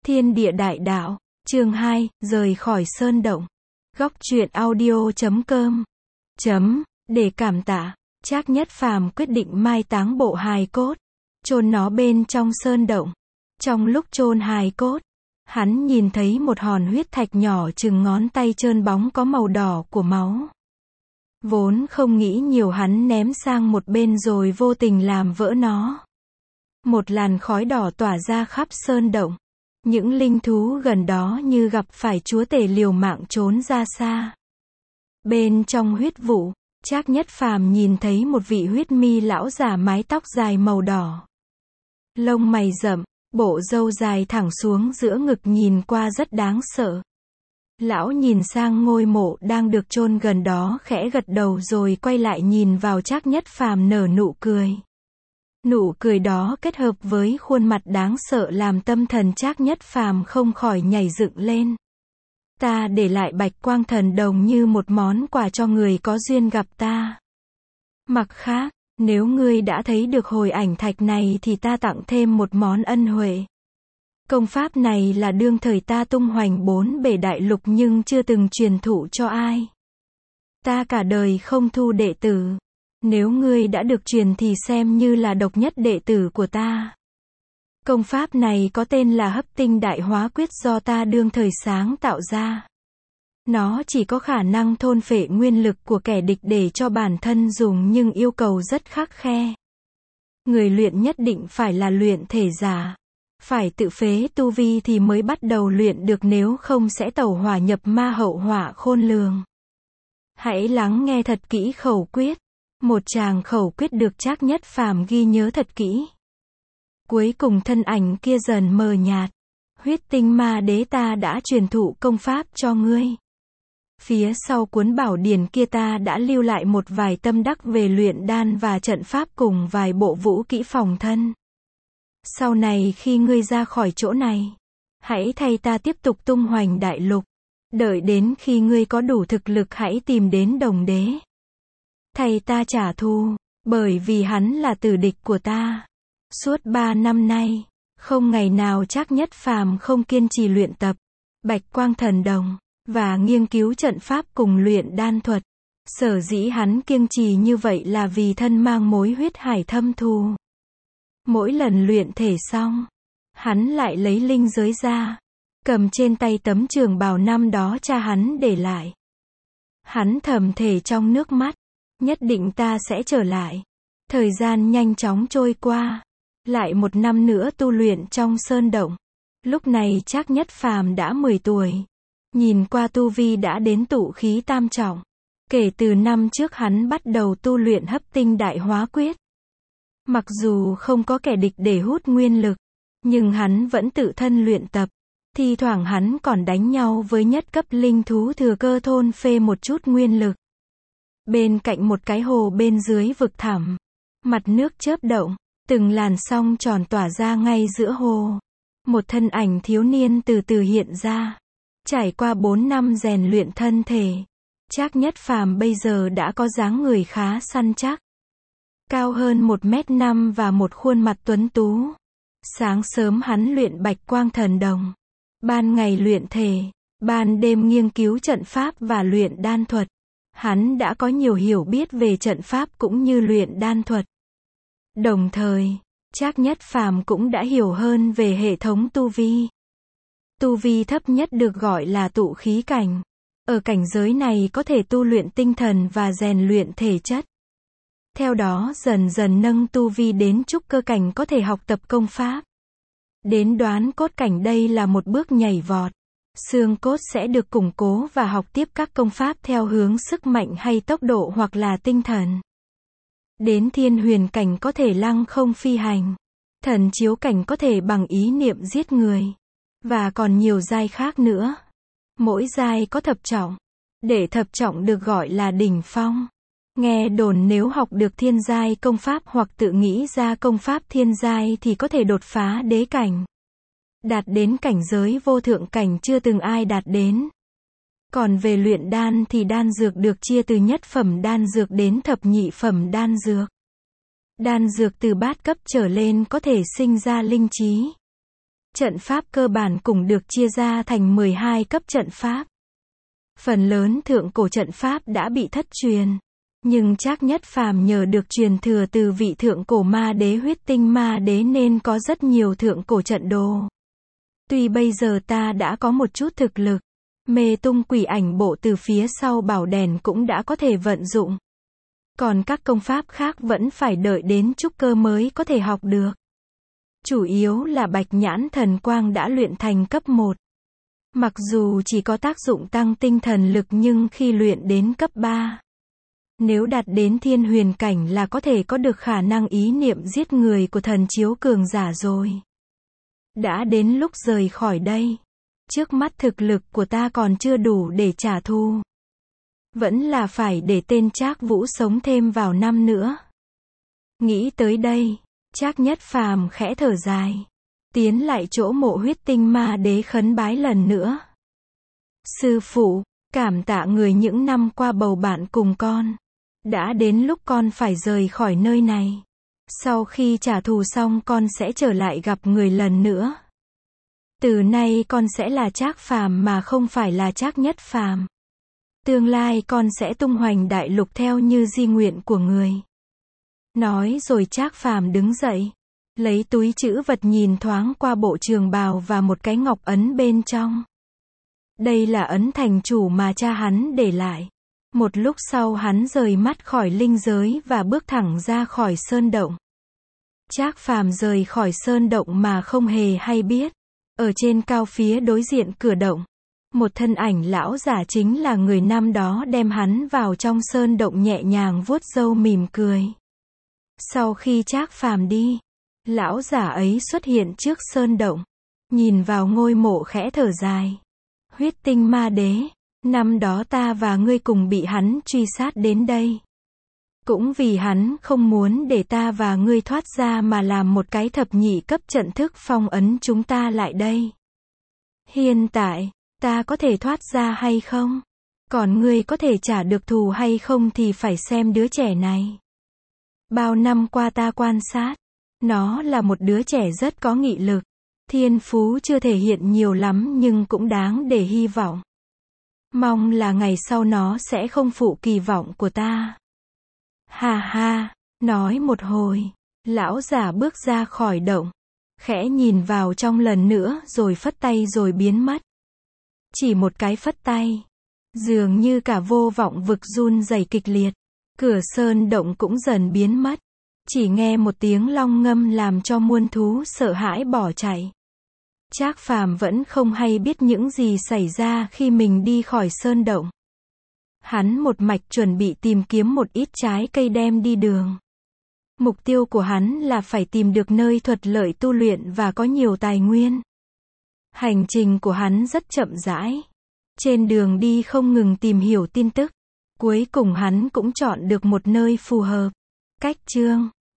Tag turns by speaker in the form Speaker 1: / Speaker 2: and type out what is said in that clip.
Speaker 1: Thiên địa đại đạo, chương 2, rời khỏi sơn động. Góc truyện audio.com để cảm tạ, Trác Nhất Phàm quyết định mai táng bộ hài cốt, chôn nó bên trong sơn động. Trong lúc chôn hài cốt, hắn nhìn thấy một hòn huyết thạch nhỏ chừng ngón tay trơn bóng có màu đỏ của máu. Vốn không nghĩ nhiều, hắn ném sang một bên rồi vô tình làm vỡ nó. Một làn khói đỏ tỏa ra khắp sơn động. Những linh thú gần đó như gặp phải chúa tể liều mạng trốn ra xa. Bên trong huyết vụ, Trác Nhất Phàm nhìn thấy một vị huyết mi lão già mái tóc dài màu đỏ. Lông mày rậm, bộ râu dài thẳng xuống giữa ngực nhìn qua rất đáng sợ. Lão nhìn sang ngôi mộ đang được chôn gần đó khẽ gật đầu rồi quay lại nhìn vào Trác Nhất Phàm nở nụ cười. Nụ cười đó kết hợp với khuôn mặt đáng sợ làm tâm thần Trác Nhất Phàm không khỏi nhảy dựng lên. Ta để lại Bạch Quang Thần Đồng như một món quà cho người có duyên gặp ta. Mặt khác, nếu ngươi đã thấy được hồi ảnh thạch này thì ta tặng thêm một món ân huệ. Công pháp này là đương thời ta tung hoành 4 bể đại lục nhưng chưa từng truyền thụ cho ai. Ta cả đời không thu đệ tử. Nếu ngươi đã được truyền thì xem như là độc nhất đệ tử của ta. Công pháp này có tên là Hấp Tinh Đại Hóa Quyết do ta đương thời sáng tạo ra. Nó chỉ có khả năng thôn phệ nguyên lực của kẻ địch để cho bản thân dùng nhưng yêu cầu rất khắt khe. Người luyện nhất định phải là luyện thể giả. Phải tự phế tu vi thì mới bắt đầu luyện được, nếu không sẽ tẩu hỏa nhập ma, hậu họa khôn lường. Hãy lắng nghe thật kỹ khẩu quyết. Một tràng khẩu quyết được Trác Nhất Phàm ghi nhớ thật kỹ. Cuối cùng thân ảnh kia dần mờ nhạt. Huyết Tinh Ma Đế, ta đã truyền thụ công pháp cho ngươi. Phía sau cuốn bảo điển kia ta đã lưu lại một vài tâm đắc về luyện đan và trận pháp cùng vài bộ vũ kỹ phòng thân. Sau này khi ngươi ra khỏi chỗ này, hãy thay ta tiếp tục tung hoành đại lục. Đợi đến khi ngươi có đủ thực lực hãy tìm đến Đồng Đế. Thay ta trả thù, bởi vì hắn là tử địch của ta. Suốt 3 năm nay, không ngày nào Trác Nhất Phàm không kiên trì luyện tập Bạch Quang Thần Đồng và nghiên cứu trận pháp cùng luyện đan thuật. Sở dĩ hắn kiêng trì như vậy là vì thân mang mối huyết hải thâm thù. Mỗi lần luyện thể xong, hắn lại lấy linh giới ra, cầm trên tay tấm trường bào năm đó cha hắn để lại. Hắn thầm thề trong nước mắt, nhất định ta sẽ trở lại. Thời gian nhanh chóng trôi qua. Lại 1 năm nữa tu luyện trong sơn động. Lúc này Trác Nhất Phàm đã 10 tuổi. Nhìn qua tu vi đã đến tụ khí tam trọng. Kể từ năm trước hắn bắt đầu tu luyện Hấp Tinh Đại Hóa Quyết. Mặc dù không có kẻ địch để hút nguyên lực, nhưng hắn vẫn tự thân luyện tập. Thi thoảng hắn còn đánh nhau với nhất cấp linh thú thừa cơ thôn phê một chút nguyên lực. Bên cạnh một cái hồ bên dưới vực thẳm, mặt nước chớp động, từng làn sóng tròn tỏa ra ngay giữa hồ. Một thân ảnh thiếu niên từ từ hiện ra. Trải qua 4 năm rèn luyện thân thể, Trác Nhất Phàm bây giờ đã có dáng người khá săn chắc. Cao hơn 1m5 và một khuôn mặt tuấn tú. Sáng sớm hắn luyện Bạch Quang Thần Đồng. Ban ngày luyện thể, ban đêm nghiên cứu trận pháp và luyện đan thuật. Hắn đã có nhiều hiểu biết về trận pháp cũng như luyện đan thuật. Đồng thời, Trác Nhất Phàm cũng đã hiểu hơn về hệ thống tu vi. Tu vi thấp nhất được gọi là tụ khí cảnh. Ở cảnh giới này có thể tu luyện tinh thần và rèn luyện thể chất. Theo đó dần dần nâng tu vi đến trúc cơ cảnh có thể học tập công pháp. Đến đoán cốt cảnh đây là một bước nhảy vọt. Xương cốt sẽ được củng cố và học tiếp các công pháp theo hướng sức mạnh hay tốc độ hoặc là tinh thần. Đến thiên huyền cảnh có thể lăng không phi hành. Thần chiếu cảnh có thể bằng ý niệm giết người. Và còn nhiều giai khác nữa. Mỗi giai có thập trọng. Để thập trọng được gọi là đỉnh phong. Nghe đồn nếu học được thiên giai công pháp hoặc tự nghĩ ra công pháp thiên giai thì có thể đột phá đế cảnh. Đạt đến cảnh giới vô thượng cảnh chưa từng ai đạt đến. Còn về luyện đan thì đan dược được chia từ nhất phẩm đan dược đến thập nhị phẩm đan dược. Đan dược từ bát cấp trở lên có thể sinh ra linh trí. Trận pháp cơ bản cũng được chia ra thành 12 cấp trận pháp. Phần lớn thượng cổ trận pháp đã bị thất truyền. Nhưng Trác Nhất Phàm nhờ được truyền thừa từ vị thượng cổ ma đế Huyết Tinh Ma Đế nên có rất nhiều thượng cổ trận đồ. Tuy bây giờ ta đã có một chút thực lực, mê tung quỷ ảnh bộ từ phía sau bảo đèn cũng đã có thể vận dụng. Còn các công pháp khác vẫn phải đợi đến trúc cơ mới có thể học được. Chủ yếu là Bạch Nhãn Thần Quang đã luyện thành cấp 1. Mặc dù chỉ có tác dụng tăng tinh thần lực nhưng khi luyện đến cấp 3, nếu đạt đến thiên huyền cảnh là có thể có được khả năng ý niệm giết người của thần chiếu cường giả rồi. Đã đến lúc rời khỏi đây. Trước mắt thực lực của ta còn chưa đủ để trả thù. Vẫn là phải để tên Trác Vũ sống thêm vào năm nữa. Nghĩ tới đây, Trác Nhất Phàm khẽ thở dài. Tiến lại chỗ mộ Huyết Tinh Ma Đế khấn bái lần nữa. Sư phụ, cảm tạ người những năm qua bầu bạn cùng con. Đã đến lúc con phải rời khỏi nơi này. Sau khi trả thù xong con sẽ trở lại gặp người lần nữa. Từ nay con sẽ là Trác Phàm mà không phải là Trác Nhất Phàm. Tương lai con sẽ tung hoành đại lục theo như di nguyện của người. Nói rồi Trác Phàm đứng dậy, lấy túi trữ vật nhìn thoáng qua bộ trường bào và một cái ngọc ấn bên trong. Đây là ấn thành chủ mà cha hắn để lại. Một lúc sau hắn rời mắt khỏi linh giới và bước thẳng ra khỏi sơn động. Trác Phàm rời khỏi sơn động mà không hề hay biết. Ở trên cao phía đối diện cửa động, một thân ảnh lão giả chính là người năm đó đem hắn vào trong sơn động nhẹ nhàng vuốt râu mỉm cười. Sau khi Trác Phàm đi, lão giả ấy xuất hiện trước sơn động, nhìn vào ngôi mộ khẽ thở dài. Huyết Tinh Ma Đế, năm đó ta và ngươi cùng bị hắn truy sát đến đây. Cũng vì hắn không muốn để ta và ngươi thoát ra mà làm một cái thập nhị cấp trận thức phong ấn chúng ta lại đây. Hiện tại, ta có thể thoát ra hay không? Còn ngươi có thể trả được thù hay không thì phải xem đứa trẻ này. Bao năm qua ta quan sát, nó là một đứa trẻ rất có nghị lực. Thiên phú chưa thể hiện nhiều lắm nhưng cũng đáng để hy vọng. Mong là ngày sau nó sẽ không phụ kỳ vọng của ta. Ha ha, nói một hồi, lão giả bước ra khỏi động, khẽ nhìn vào trong lần nữa rồi phất tay rồi biến mất. Chỉ một cái phất tay, dường như cả vô vọng vực run rẩy kịch liệt, cửa sơn động cũng dần biến mất. Chỉ nghe một tiếng long ngâm làm cho muôn thú sợ hãi bỏ chạy. Trác Phàm vẫn không hay biết những gì xảy ra khi mình đi khỏi sơn động. Hắn một mạch chuẩn bị tìm kiếm một ít trái cây đem đi đường. Mục tiêu của hắn là phải tìm được nơi thuận lợi tu luyện và có nhiều tài nguyên. Hành trình của hắn rất chậm rãi. Trên đường đi không ngừng tìm hiểu tin tức. Cuối cùng hắn cũng chọn được một nơi phù hợp. Cách chương